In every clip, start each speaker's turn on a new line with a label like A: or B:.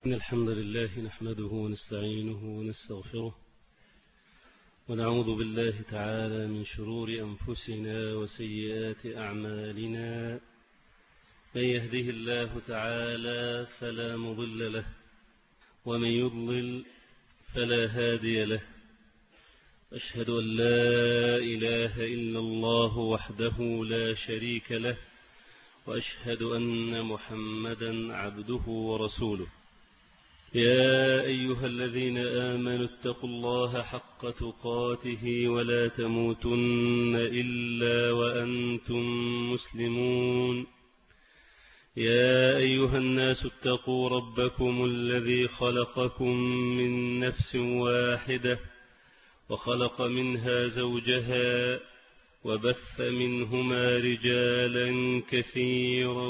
A: إن الحمد لله نحمده ونستعينه ونستغفره ونعوذ بالله تعالى من شرور أنفسنا وسيئات أعمالنا. من يهده الله تعالى فلا مضل له ومن يضلل فلا هادي له. أشهد أن لا إله إلا الله وحده لا شريك له وأشهد أن محمدا عبده ورسوله. يا أيها الذين آمنوا اتقوا الله حق تقاته ولا تموتن إلا وأنتم مسلمون. يا أيها الناس اتقوا ربكم الذي خلقكم من نفس واحدة وخلق منها زوجها وبث منهما رجالا كثيرا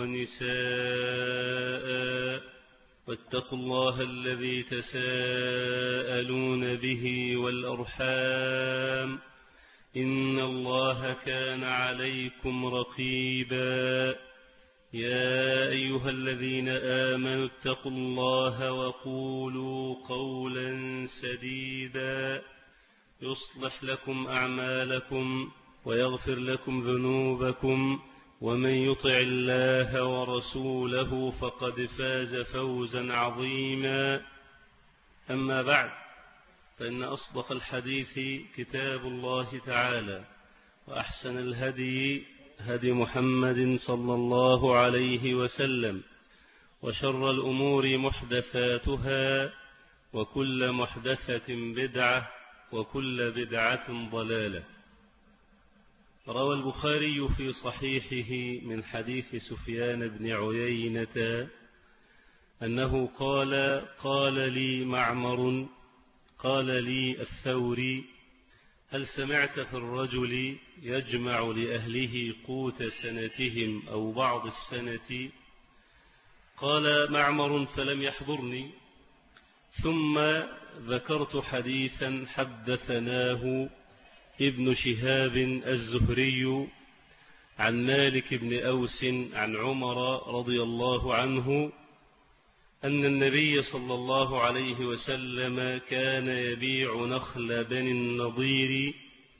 A: ونساء واتقوا الله الذي تساءلون به والأرحام إن الله كان عليكم رقيبا. يا أيها الذين آمنوا اتقوا الله وقولوا قولا سديدا يصلح لكم أعمالكم ويغفر لكم ذنوبكم ومن يطع الله ورسوله فقد فاز فوزا عظيما. أما بعد، فإن أصدق الحديث كتاب الله تعالى وأحسن الهدي هدي محمد صلى الله عليه وسلم وشر الأمور محدثاتها وكل محدثة بدعة وكل بدعة ضلالة. روى البخاري في صحيحه من حديث سفيان بن عيينة أنه قال لي معمر قال لي الثوري: هل سمعت في الرجل يجمع لأهله قوت سنتهم أو بعض السنة؟ قال معمر: فلم يحضرني. ثم ذكرت حديثا حدثناه ابن شهاب الزهري عن مالك بن أوس عن عمر رضي الله عنه أن النبي صلى الله عليه وسلم كان يبيع نخل بني النضير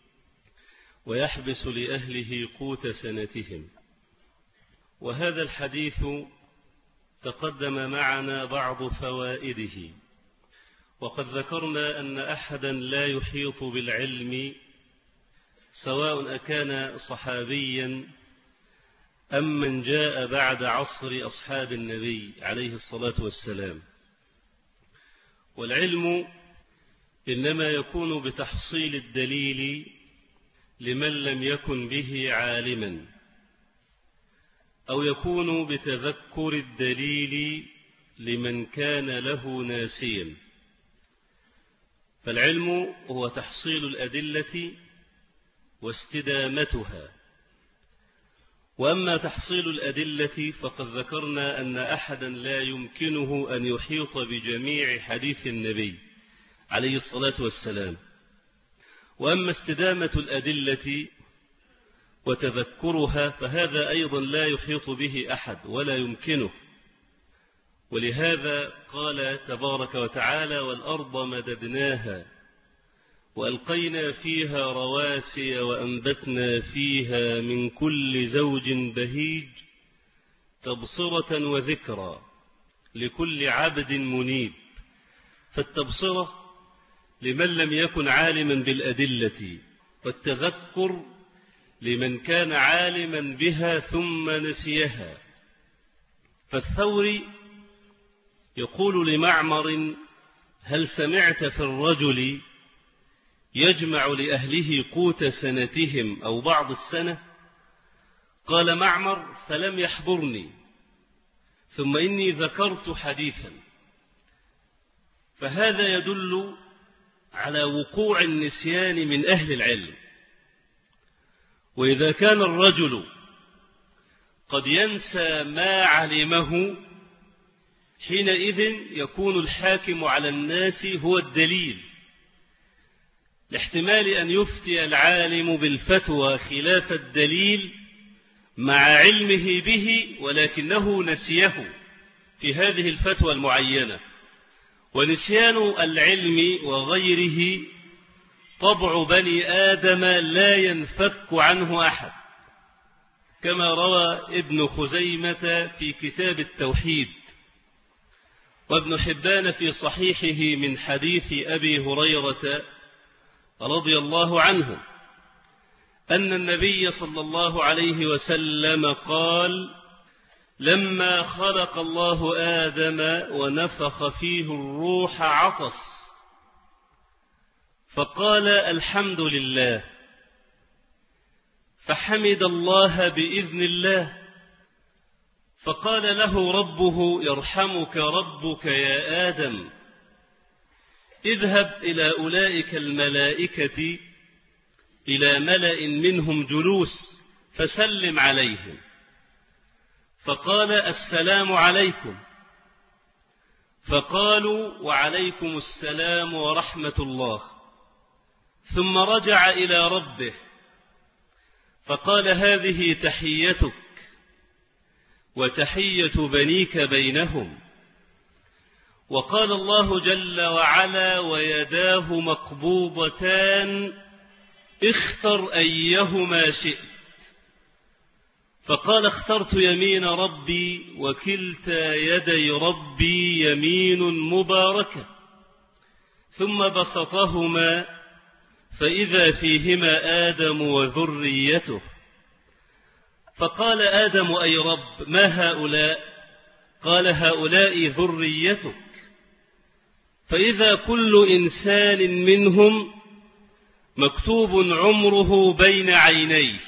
A: ويحبس لأهله قوت سنتهم. وهذا الحديث تقدم معنا بعض فوائده، وقد ذكرنا أن أحدا لا يحيط بالعلم سواء أكان صحابيا أم من جاء بعد عصر أصحاب النبي عليه الصلاة والسلام. والعلم إنما يكون بتحصيل الدليل لمن لم يكن به عالما، أو يكون بتذكر الدليل لمن كان له ناسيا. فالعلم هو تحصيل الأدلة واستدامتها. وأما تحصيل الأدلة فقد ذكرنا أن أحدا لا يمكنه أن يحيط بجميع حديث النبي عليه الصلاة والسلام. وأما استدامة الأدلة وتذكرها فهذا أيضا لا يحيط به أحد ولا يمكنه. ولهذا قال تبارك وتعالى: والأرض مددناها وألقينا فيها رواسي وأنبتنا فيها من كل زوج بهيج تبصرة وذكرى لكل عبد منيب. فالتبصرة لمن لم يكن عالما بالأدلة، والتذكر لمن كان عالما بها ثم نسيها. فالثوري يقول لمعمر: هل سمعت في الرجل يجمع لأهله قوت سنتهم أو بعض السنة؟ قال معمر: فلم يحضرني. ثم إني ذكرت حديثا. فهذا يدل على وقوع النسيان من أهل العلم. وإذا كان الرجل قد ينسى ما علمه حينئذ يكون الحاكم على الناس هو الدليل، لاحتمال أن يفتي العالم بالفتوى خلاف الدليل مع علمه به ولكنه نسيه في هذه الفتوى المعينة. ونسيان العلم وغيره طبع بني آدم لا ينفك عنه أحد، كما روى ابن خزيمة في كتاب التوحيد، وابن حبان في صحيحه من حديث أبي هريرة رضي الله عنه أن النبي صلى الله عليه وسلم قال: لما خلق الله آدم ونفخ فيه الروح عطس، فقال: الحمد لله، فحمد الله بإذن الله، فقال له ربه: يرحمك ربك يا آدم، اذهب إلى أولئك الملائكة إلى ملأ منهم جلوس فسلم عليهم. فقال: السلام عليكم. فقالوا: وعليكم السلام ورحمة الله. ثم رجع إلى ربه فقال: هذه تحيتك وتحية بنيك بينهم. وقال الله جل وعلا: ويداه مقبوضتان اختر أيهما شئت. فقال: اخترت يمين ربي، وكلتا يدي ربي يمين مباركة. ثم بسطهما فإذا فيهما آدم وذريته. فقال آدم: أي رب، ما هؤلاء؟ قال: هؤلاء ذريتك. فإذا كل إنسان منهم مكتوب عمره بين عينيه،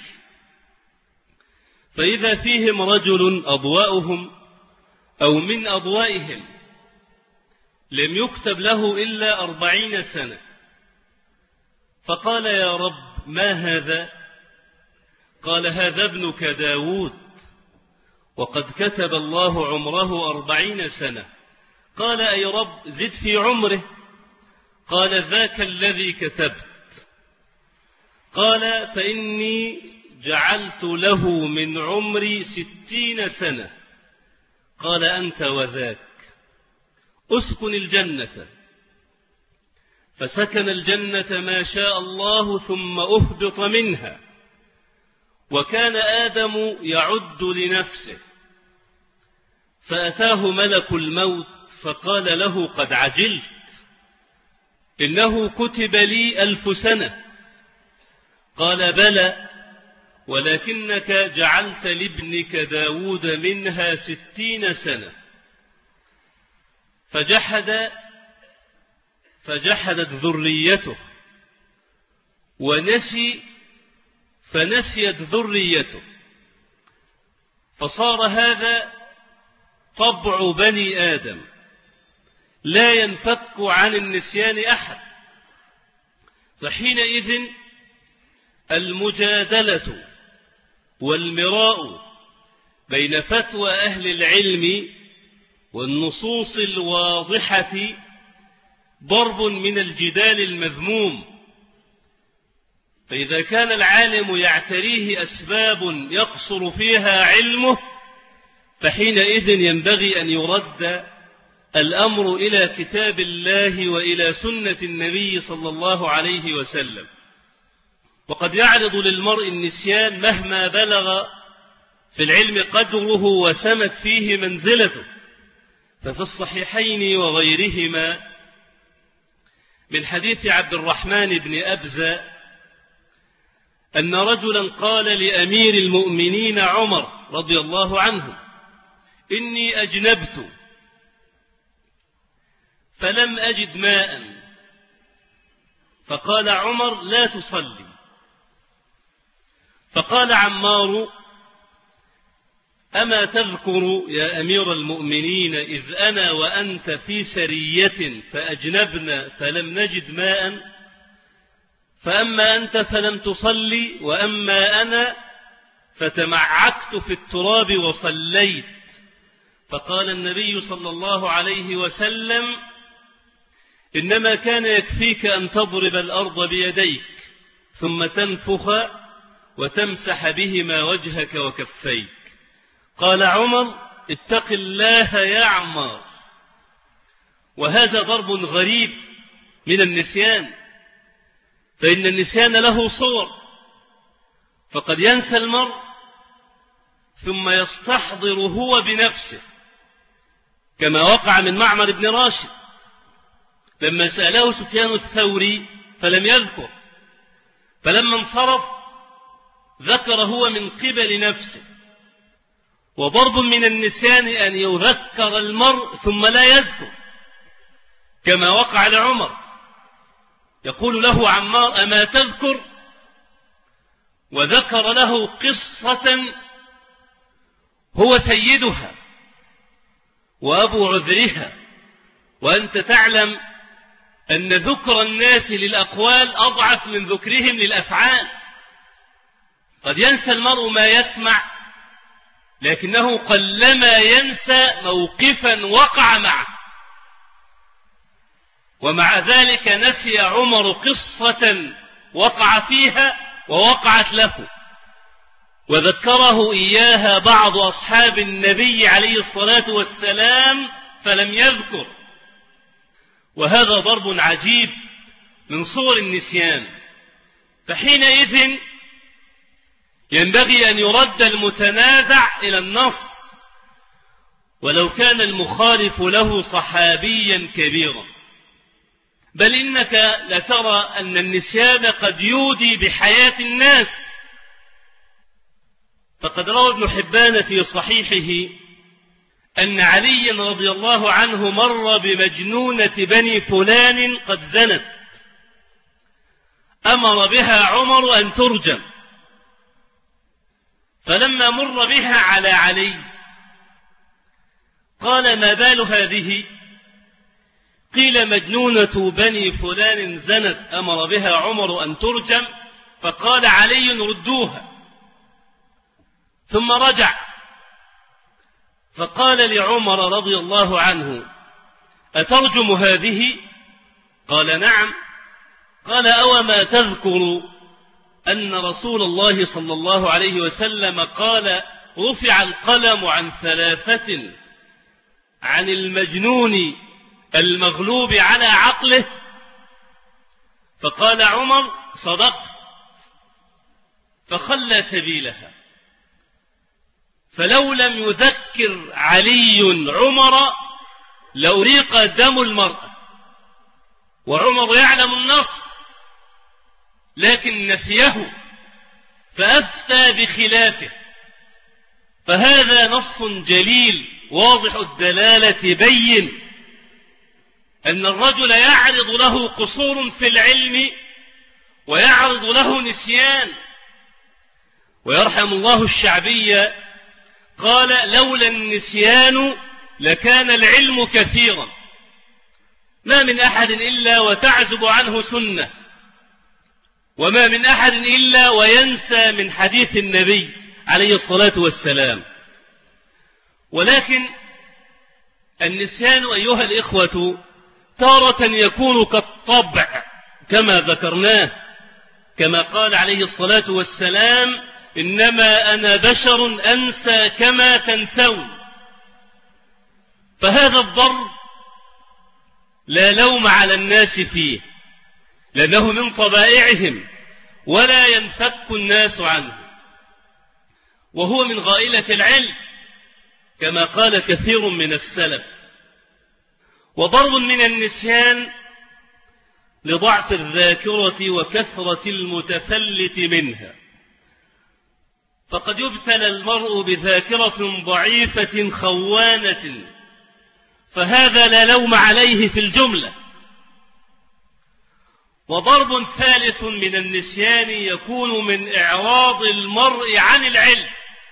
A: فإذا فيهم رجل أضواؤهم أو من أضوائهم لم يكتب له إلا 40 سنة. فقال: يا رب، ما هذا؟ قال: هذا ابنك داود، وقد كتب الله عمره 40 سنة. قال: أي رب، زد في عمره. قال: ذاك الذي كتبت. قال: فإني جعلت له من عمري 60 سنة. قال: أنت وذاك، أسكن الجنة. فسكن الجنة ما شاء الله، ثم أهبط منها. وكان آدم يعد لنفسه، فأتاه ملك الموت فقال له: قد عجلت، إنه كتب لي 1000 سنة. قال: بلى، ولكنك جعلت لابنك داود منها 60 سنة. فجحدت ذريته فنسيت ذريته. فصار هذا طبع بني آدم لا ينفك عن النسيان أحد. فحينئذ المجادلة والمراء بين فتوى أهل العلم والنصوص الواضحة ضرب من الجدال المذموم. فإذا كان العالم يعتريه أسباب يقصر فيها علمه، فحينئذ ينبغي أن يرد الأمر إلى كتاب الله وإلى سنة النبي صلى الله عليه وسلم. وقد يعرض للمرء النسيان مهما بلغ في العلم قدره وسمت فيه منزلته. ففي الصحيحين وغيرهما من حديث عبد الرحمن بن أبزة أن رجلا قال لأمير المؤمنين عمر رضي الله عنه: إني أجنبت فلم أجد ماء. فقال عمر: لا تصلي. فقال عمار: أما تذكر يا أمير المؤمنين إذ أنا وأنت في سرية فأجنبنا فلم نجد ماء؟ فأما أنت فلم تصلي، وأما أنا فتمعكت في التراب وصليت. فقال النبي صلى الله عليه وسلم: إنما كان يكفيك أن تضرب الأرض بيديك ثم تنفخ وتمسح بهما وجهك وكفيك. قال عمر: اتق الله يا عمار. وهذا ضرب غريب من النسيان، فإن النسيان له صور، فقد ينسى المرء ثم يستحضر هو بنفسه، كما وقع من معمر بن راشد لما سأله سفيان الثوري فلم يذكر، فلما انصرف ذكر هو من قبل نفسه. وضرب من النسيان أن يذكر المرء ثم لا يذكر، كما وقع لعمر، يقول له عمار أما تذكر، وذكر له قصة هو سيدها وأبو عذرها، وأنت تعلم أن ذكر الناس للأقوال أضعف من ذكرهم للأفعال. قد ينسى المرء ما يسمع، لكنه قلما ينسى موقفا وقع معه. ومع ذلك نسي عمر قصة وقع فيها ووقعت له، وذكره إياها بعض أصحاب النبي عليه الصلاة والسلام فلم يذكر. وهذا ضرب عجيب من صور النسيان. فحينئذ ينبغي أن يرد المتنازع إلى النص، ولو كان المخالف له صحابيا كبيرا. بل إنك لترى أن النسيان قد يودي بحياة الناس. فقد روى ابن حبان في صحيحه أن علي رضي الله عنه مر بمجنونة بني فلان قد زنت، أمر بها عمر أن ترجم، فلما مر بها على علي قال ما بال هذه؟ قيل مجنونة بني فلان زنت أمر بها عمر أن ترجم، فقال علي ردوها. ثم رجع فقال لعمر رضي الله عنه أترجم هذه؟ قال نعم. قال أوما تذكر أن رسول الله صلى الله عليه وسلم قال رفع القلم عن ثلاثة، عن المجنون المغلوب على عقله؟ فقال عمر صدقت، فخلى سبيلها. فلو لم يذكر علي عمر لأريق دم المرأة، وعمر يعلم النص لكن نسيه فأفتى بخلافه. فهذا نص جليل واضح الدلالة بين أن الرجل يعرض له قصور في العلم ويعرض له نسيان. ويرحم الله الشعبية قال لولا النسيان لكان العلم كثيرا، ما من أحد إلا وتعزب عنه سنة، وما من أحد إلا وينسى من حديث النبي عليه الصلاة والسلام. ولكن النسيان أيها الإخوة تارة يكون كالطبع كما ذكرناه، كما قال عليه الصلاة والسلام إنما أنا بشر أنسى كما تنسون. فهذا الضرب لا لوم على الناس فيه، لأنه من طبائعهم ولا ينفك الناس عنه، وهو من غائلة العلم كما قال كثير من السلف. وضرب من النسيان لضعف الذاكرة وكثرة المتفلت منها. فقد يبتلى المرء بذاكرة ضعيفة خوانة، فهذا لا لوم عليه في الجملة. وضرب ثالث من النسيان يكون من إعراض المرء عن العلم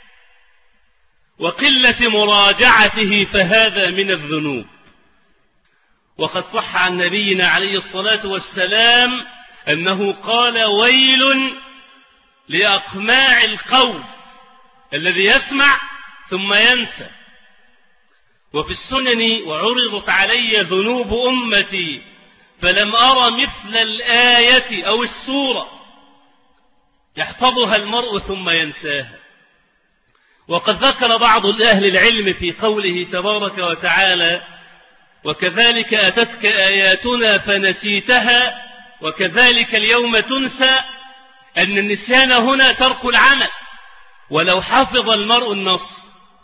A: وقلة مراجعته، فهذا من الذنوب. وقد صح عن نبينا عليه الصلاة والسلام أنه قال ويل لأقماع القول الذي يسمع ثم ينسى. وفي السنن وعرضت علي ذنوب أمتي فلم أرى مثل الآية أو السورة يحفظها المرء ثم ينساها. وقد ذكر بعض أهل العلم في قوله تبارك وتعالى وكذلك أتتك آياتنا فنسيتها وكذلك اليوم تنسى أن النسيان هنا ترك العمل ولو حفظ المرء النص.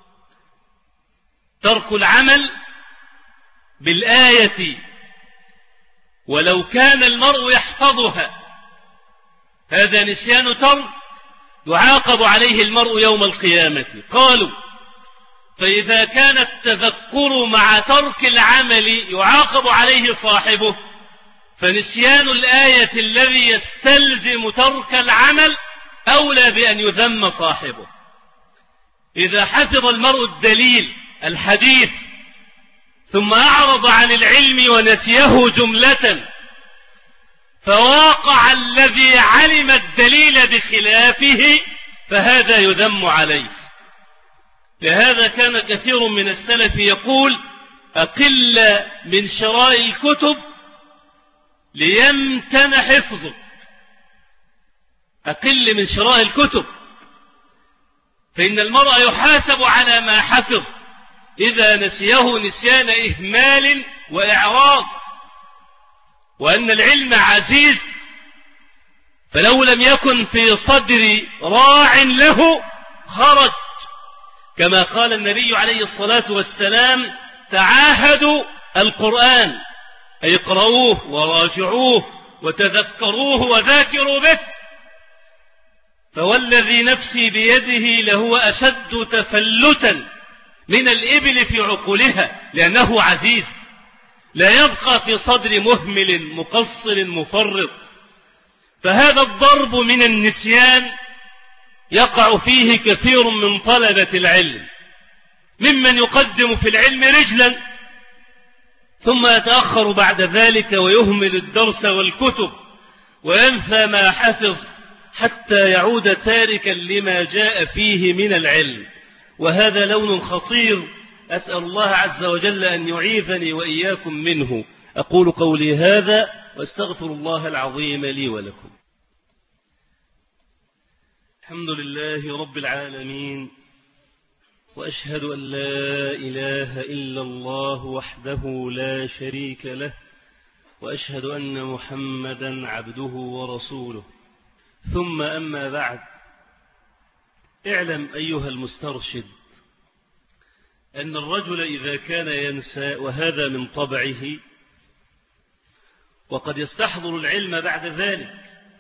A: ترك العمل بالآية ولو كان المرء يحفظها هذا نسيان ترك يعاقب عليه المرء يوم القيامة. قالوا فإذا كان التذكر مع ترك العمل يعاقب عليه صاحبه فنسيان الآية الذي يستلزم ترك العمل أولى بأن يذم صاحبه. إذا حفظ المرء الدليل الحديث ثم أعرض عن العلم ونسيه جملة فواقع الذي علم الدليل بخلافه فهذا يذم عليه. لهذا كان كثير من السلف يقول أقل من شراء الكتب ليمتن حفظك. أقل من شراء الكتب فإن المرء يحاسب على ما حفظ إذا نسيه نسيان إهمال وإعراض، وأن العلم عزيز فلو لم يكن في صدر راع له خرج، كما قال النبي عليه الصلاة والسلام تعاهدوا القرآن أي اقرؤوه وراجعوه وتذكروه وذاكروا به. فوالذي نفسي بيده لهو أشد تفلتا من الإبل في عقولها لأنه عزيز لا يبقى في صدر مهمل مقصر مفرط. فهذا الضرب من النسيان يقع فيه كثير من طلبة العلم ممن يقدم في العلم رجلا ثم يتأخر بعد ذلك ويهمل الدرس والكتب وينسى ما حفظ حتى يعود تاركا لما جاء فيه من العلم، وهذا لون خطير أسأل الله عز وجل أن يعيذني وإياكم منه. أقول قولي هذا واستغفر الله العظيم لي ولكم. الحمد لله رب العالمين، وأشهد أن لا إله إلا الله وحده لا شريك له، وأشهد أن محمدا عبده ورسوله. ثم أما بعد، اعلم أيها المسترشد أن الرجل إذا كان ينسى وهذا من طبعه وقد يستحضر العلم بعد ذلك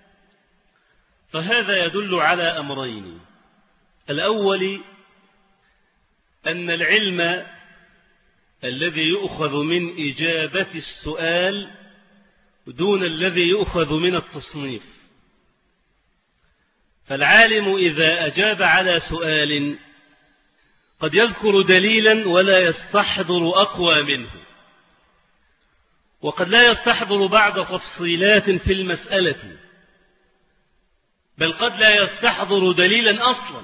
A: فهذا يدل على أمرين. الأول أن العلم الذي يؤخذ من إجابة السؤال دون الذي يؤخذ من التصنيف. فالعالم إذا أجاب على سؤال قد يذكر دليلا ولا يستحضر أقوى منه، وقد لا يستحضر بعض تفصيلات في المسألة، بل قد لا يستحضر دليلا أصلا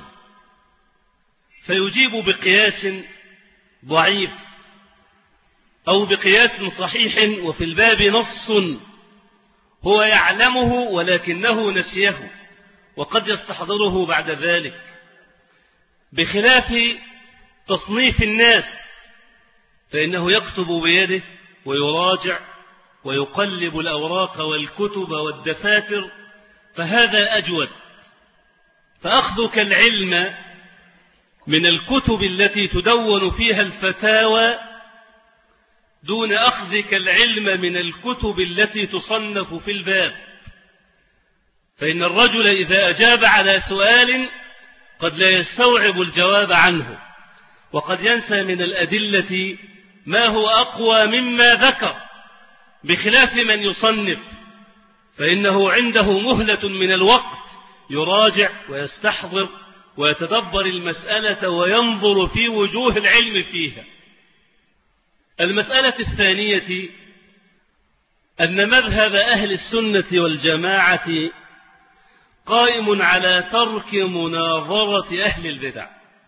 A: فيجيب بقياس ضعيف أو بقياس صحيح وفي الباب نص هو يعلمه ولكنه نسيه وقد يستحضره بعد ذلك، بخلاف تصنيف الناس فإنه يكتب بيده ويراجع ويقلب الأوراق والكتب والدفاتر، فهذا أجود. فأخذك العلم من الكتب التي تدون فيها الفتاوى دون أخذك العلم من الكتب التي تصنف في الباب. فإن الرجل إذا أجاب على سؤال قد لا يستوعب الجواب عنه، وقد ينسى من الأدلة ما هو أقوى مما ذكر، بخلاف من يصنف فإنه عنده مهلة من الوقت يراجع ويستحضر ويتدبر المسألة وينظر في وجوه العلم فيها. المسألة الثانية أن مذهب أهل السنة والجماعة قائم على ترك مناظرة أهل البدع،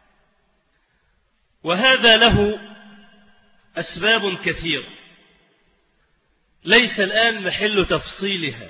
A: وهذا له أسباب كثيرة ليس الآن محل تفصيلها،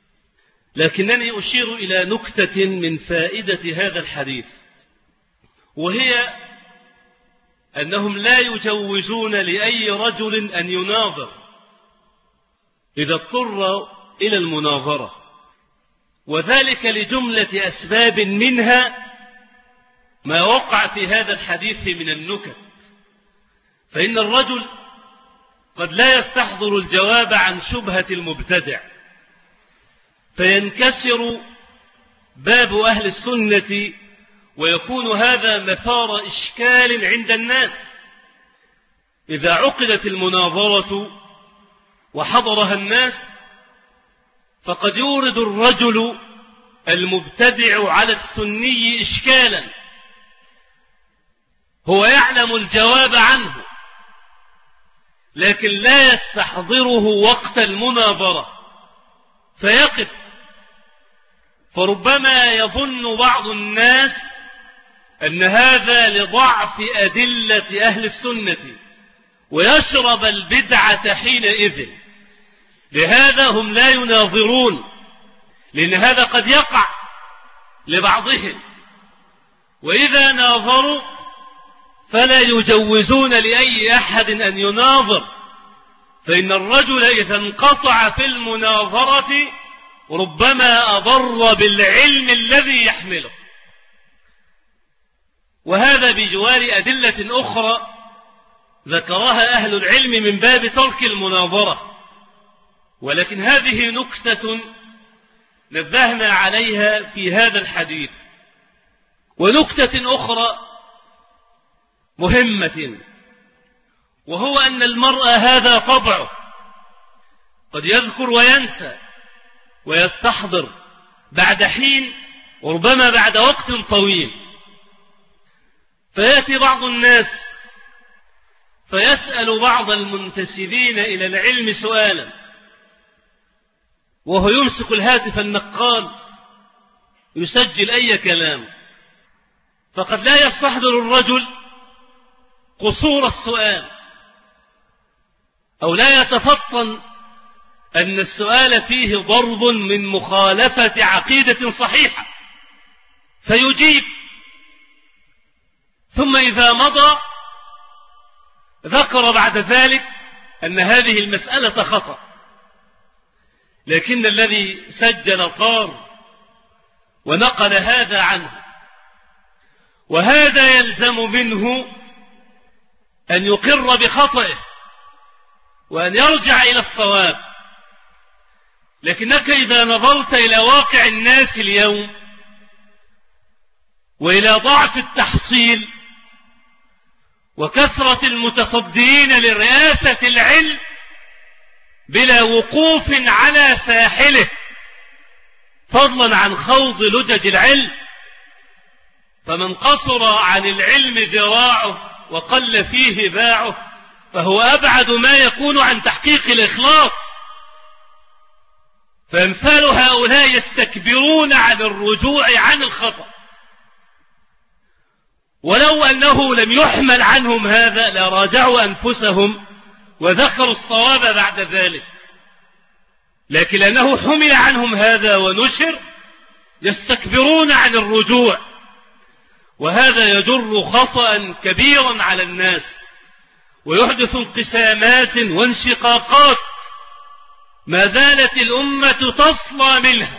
A: لكنني أشير إلى نكتة من فائدة هذا الحديث، وهي أنهم لا يجوزون لأي رجل أن يناظر إذا اضطر إلى المناظرة، وذلك لجملة أسباب، منها ما وقع في هذا الحديث من النكت. فإن الرجل قد لا يستحضر الجواب عن شبهة المبتدع، فينكسر باب أهل السنة، ويكون هذا مثار إشكال عند الناس. إذا عقدت المناظرة وحضرها الناس، فقد يورد الرجل المبتدع على السني إشكالا هو يعلم الجواب عنه، لكن لا يستحضره وقت المناظرة فيقف. فربما يظن بعض الناس أن هذا لضعف أدلة أهل السنة ويشرب البدعة حينئذ، لهذا هم لا يناظرون، لأن هذا قد يقع لبعضهم. وإذا ناظروا فلا يجوزون لأي أحد أن يناظر، فإن الرجل إذا انقطع في المناظرة ربما أضر بالعلم الذي يحمله. وهذا بجوار أدلة أخرى ذكرها أهل العلم من باب ترك المناظرة، ولكن هذه نكتة نبهنا عليها في هذا الحديث. ونكتة أخرى مهمة، وهو أن المرء هذا طبعه قد يذكر وينسى ويستحضر بعد حين، وربما بعد وقت طويل. فيأتي بعض الناس فيسأل بعض المنتسبين إلى العلم سؤالا، وهو يمسك الهاتف النقال يسجل أي كلام، فقد لا يستحضر الرجل قصور السؤال، أو لا يتفطن أن السؤال فيه ضرب من مخالفة عقيدة صحيحة، فيجيب. ثم إذا مضى ذكر بعد ذلك أن هذه المسألة خطأ، لكن الذي سجل طار ونقل هذا عنه، وهذا يلزم منه أن يقر بخطئه وأن يرجع إلى الصواب. لكنك إذا نظرت إلى واقع الناس اليوم وإلى ضعف التحصيل وكثرة المتصدين لرئاسة العلم بلا وقوف على ساحله، فضلا عن خوض لجج العلم، فمن قصر عن العلم ذراعه وقل فيه باعه فهو أبعد ما يكون عن تحقيق الإخلاص. فأمثال هؤلاء يستكبرون عن الرجوع عن الخطأ، ولو أنه لم يحمل عنهم هذا لراجعوا أنفسهم وذكروا الصواب بعد ذلك، لكن لأنه حمل عنهم هذا ونشر يستكبرون عن الرجوع، وهذا يجر خطأ كبيرا على الناس ويحدث انقسامات وانشقاقات ما زالت الأمة تصلى منها.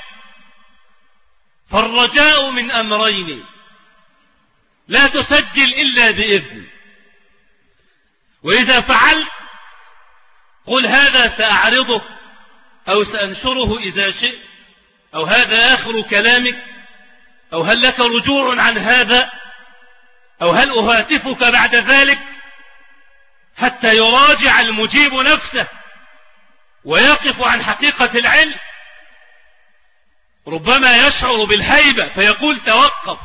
A: فالرجاء من أمرين: لا تسجل إلا بإذن، وإذا فعلت قل هذا سأعرضه أو سأنشره إذا شئت، أو هذا آخر كلامك، أو هل لك رجوع عن هذا، أو هل أهاتفك بعد ذلك، حتى يراجع المجيب نفسه ويقف عن حقيقة العلم. ربما يشعر بالهيبة فيقول توقف،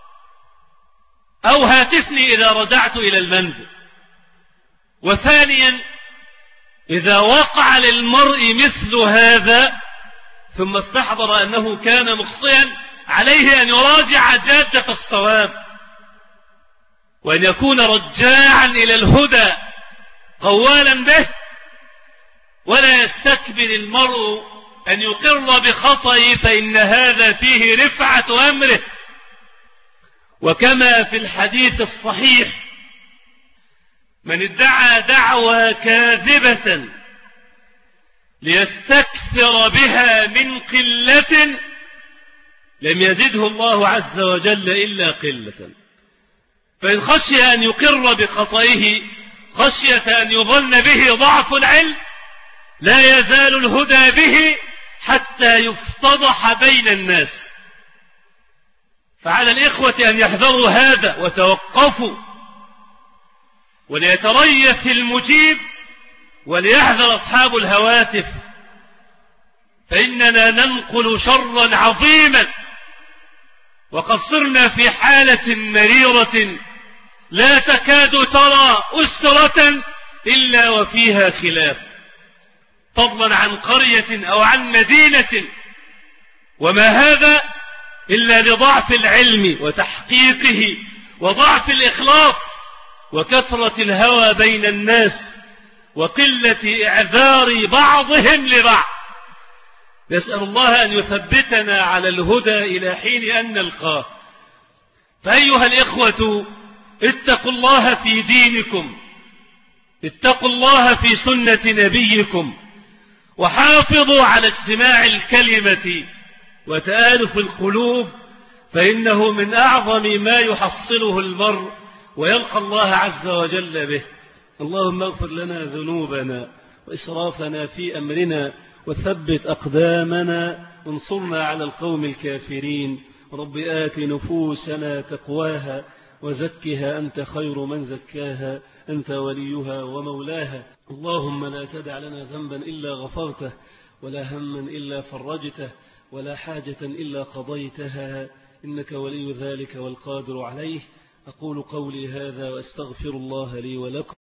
A: أو هاتفني إذا رجعت إلى المنزل. وثانيا، إذا وقع للمرء مثل هذا ثم استحضر أنه كان مخطئا، عليه أن يراجع جادة الصواب، وأن يكون رجاعا إلى الهدى قوالا به، ولا يستكبر المرء أن يقر بخطئه، فإن هذا فيه رفعة أمره وكما في الحديث الصحيح من ادعى دعوى كاذبة ليستكثر بها من قلة لم يزده الله عز وجل إلا قلة. فإن خشي أن يقر بخطئه خشية أن يظن به ضعف العلم لا يزال الهدى به حتى يفتضح بين الناس. فعلى الإخوة أن يحذروا هذا وتوقفوا، وليتريث المجيب وليحذر أصحاب الهواتف، فإننا ننقل شرا عظيما، وقد صرنا في حالة مريرة لا تكاد ترى أسرة إلا وفيها خلاف، فضلا عن قرية أو عن مدينة، وما هذا إلا لضعف العلم وتحقيقه وضعف الإخلاص وكثرة الهوى بين الناس وقلة إعذار بعضهم لبعض. نسأل الله أن يثبتنا على الهدى إلى حين أن نلقاه. فأيها الإخوة اتقوا الله في دينكم، اتقوا الله في سنة نبيكم، وحافظوا على اجتماع الكلمة وتآلف القلوب، فإنه من أعظم ما يحصله المرء ويلقى الله عز وجل به. اللهم اغفر لنا ذنوبنا وإسرافنا في أمرنا وثبت أقدامنا وانصرنا على القوم الكافرين. رب آت نفوسنا تقواها وزكها أنت خير من زكاها أنت وليها ومولاها. اللهم لا تدع لنا ذنبا إلا غفرته ولا هما إلا فرجته ولا حاجة إلا قضيتها إنك ولي ذلك والقادر عليه. أقول قولي هذا وأستغفر الله لي ولكم.